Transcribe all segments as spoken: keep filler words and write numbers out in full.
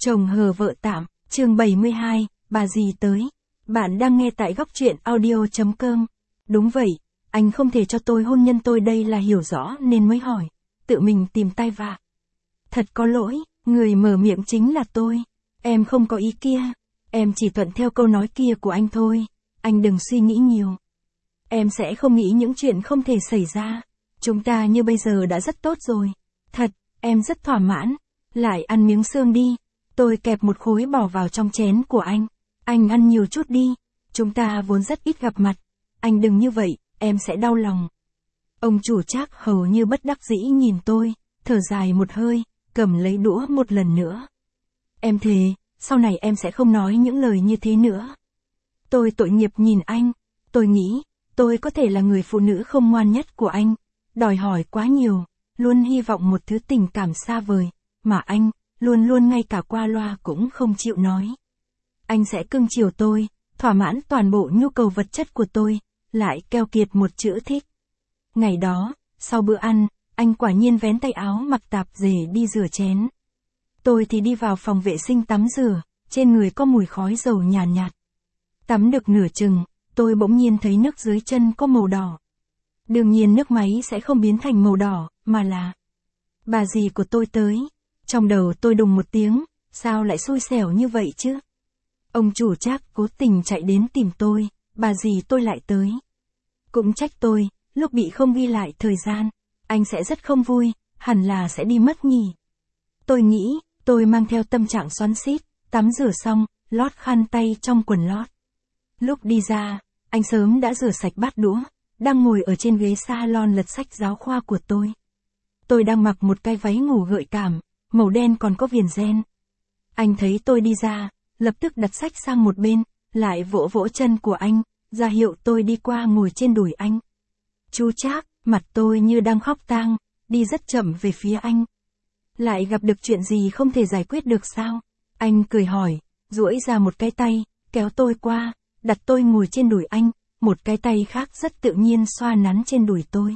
Chồng hờ vợ tạm, chương bảy mươi hai, bà dì tới. Bạn đang nghe tại góc truyện audio chấm com. Đúng vậy, anh không thể cho tôi hôn nhân tôi đây là hiểu rõ nên mới hỏi. Tự mình tìm tay vạ. Thật có lỗi, người mở miệng chính là tôi. Em không có ý kia. Em chỉ thuận theo câu nói kia của anh thôi. Anh đừng suy nghĩ nhiều. Em sẽ không nghĩ những chuyện không thể xảy ra. Chúng ta như bây giờ đã rất tốt rồi. Thật, em rất thỏa mãn. Lại ăn miếng xương đi. Tôi kẹp một khối bỏ vào trong chén của anh. Anh ăn nhiều chút đi. Chúng ta vốn rất ít gặp mặt. Anh đừng như vậy, em sẽ đau lòng. Ông chủ Trác hầu như bất đắc dĩ nhìn tôi, thở dài một hơi, cầm lấy đũa một lần nữa. Em thề, sau này em sẽ không nói những lời như thế nữa. Tôi tội nghiệp nhìn anh. Tôi nghĩ, tôi có thể là người phụ nữ không ngoan nhất của anh. Đòi hỏi quá nhiều, luôn hy vọng một thứ tình cảm xa vời, mà anh, luôn luôn ngay cả qua loa cũng không chịu nói. Anh sẽ cưng chiều tôi, thỏa mãn toàn bộ nhu cầu vật chất của tôi, lại keo kiệt một chữ thích. Ngày đó, sau bữa ăn, anh quả nhiên vén tay áo mặc tạp dề đi rửa chén. Tôi thì đi vào phòng vệ sinh tắm rửa, trên người có mùi khói dầu nhàn nhạt, nhạt. Tắm được nửa chừng, tôi bỗng nhiên thấy nước dưới chân có màu đỏ. Đương nhiên nước máy sẽ không biến thành màu đỏ, mà là bà dì của tôi tới. Trong đầu tôi đùng một tiếng, sao lại xui xẻo như vậy chứ? Ông chủ Trác cố tình chạy đến tìm tôi, bà dì tôi lại tới. Cũng trách tôi, lúc bị không ghi lại thời gian, anh sẽ rất không vui, hẳn là sẽ đi mất nhỉ. Tôi nghĩ, tôi mang theo tâm trạng xoắn xít, tắm rửa xong, lót khăn tay trong quần lót. Lúc đi ra, anh sớm đã rửa sạch bát đũa, đang ngồi ở trên ghế salon lật sách giáo khoa của tôi. Tôi đang mặc một cái váy ngủ gợi cảm, màu đen còn có viền ren. Anh thấy tôi đi ra, lập tức đặt sách sang một bên, lại vỗ vỗ chân của anh, ra hiệu tôi đi qua ngồi trên đùi anh. Chú Trác, mặt tôi như đang khóc tang, đi rất chậm về phía anh. Lại gặp được chuyện gì không thể giải quyết được sao? Anh cười hỏi, duỗi ra một cái tay, kéo tôi qua, đặt tôi ngồi trên đùi anh, một cái tay khác rất tự nhiên xoa nắn trên đùi tôi.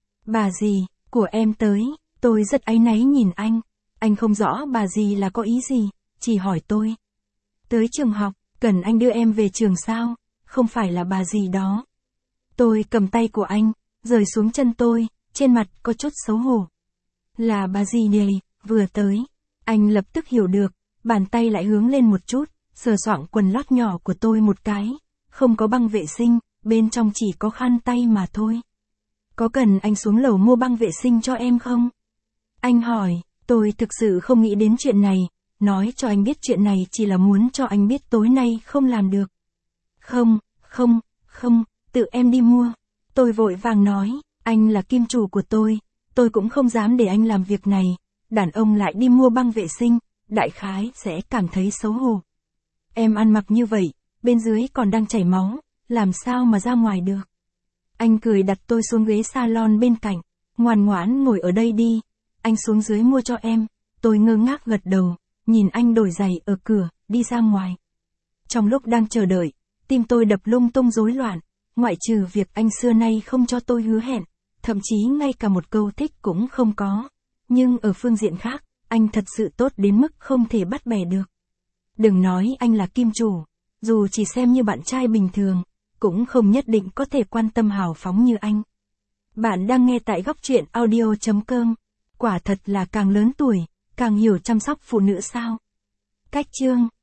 Bà dì của em tới, tôi rất áy náy nhìn anh. Anh không rõ bà dì là có ý gì, chỉ hỏi tôi. Tới trường học, cần anh đưa em về trường sao? Không phải là bà dì đó. Tôi cầm tay của anh, rời xuống chân tôi, trên mặt có chút xấu hổ. Là bà dì này, vừa tới. Anh lập tức hiểu được, bàn tay lại hướng lên một chút, sờ soạng quần lót nhỏ của tôi một cái. Không có băng vệ sinh, bên trong chỉ có khăn tay mà thôi. Có cần anh xuống lầu mua băng vệ sinh cho em không? Anh hỏi, tôi thực sự không nghĩ đến chuyện này, nói cho anh biết chuyện này chỉ là muốn cho anh biết tối nay không làm được. Không, không, không, tự em đi mua. Tôi vội vàng nói, anh là kim chủ của tôi, tôi cũng không dám để anh làm việc này. Đàn ông lại đi mua băng vệ sinh, đại khái sẽ cảm thấy xấu hổ. Em ăn mặc như vậy, bên dưới còn đang chảy máu, làm sao mà ra ngoài được. Anh cười đặt tôi xuống ghế salon bên cạnh, ngoan ngoãn ngồi ở đây đi, anh xuống dưới mua cho em. Tôi ngơ ngác gật đầu, nhìn anh đổi giày ở cửa, đi ra ngoài. Trong lúc đang chờ đợi, tim tôi đập lung tung rối loạn, ngoại trừ việc anh xưa nay không cho tôi hứa hẹn, thậm chí ngay cả một câu thích cũng không có. Nhưng ở phương diện khác, anh thật sự tốt đến mức không thể bắt bẻ được. Đừng nói anh là kim chủ, dù chỉ xem như bạn trai bình thường, cũng không nhất định có thể quan tâm hào phóng như anh. Bạn đang nghe tại góc truyện audio chấm com. Quả thật là càng lớn tuổi, càng hiểu chăm sóc phụ nữ sao. Cách chương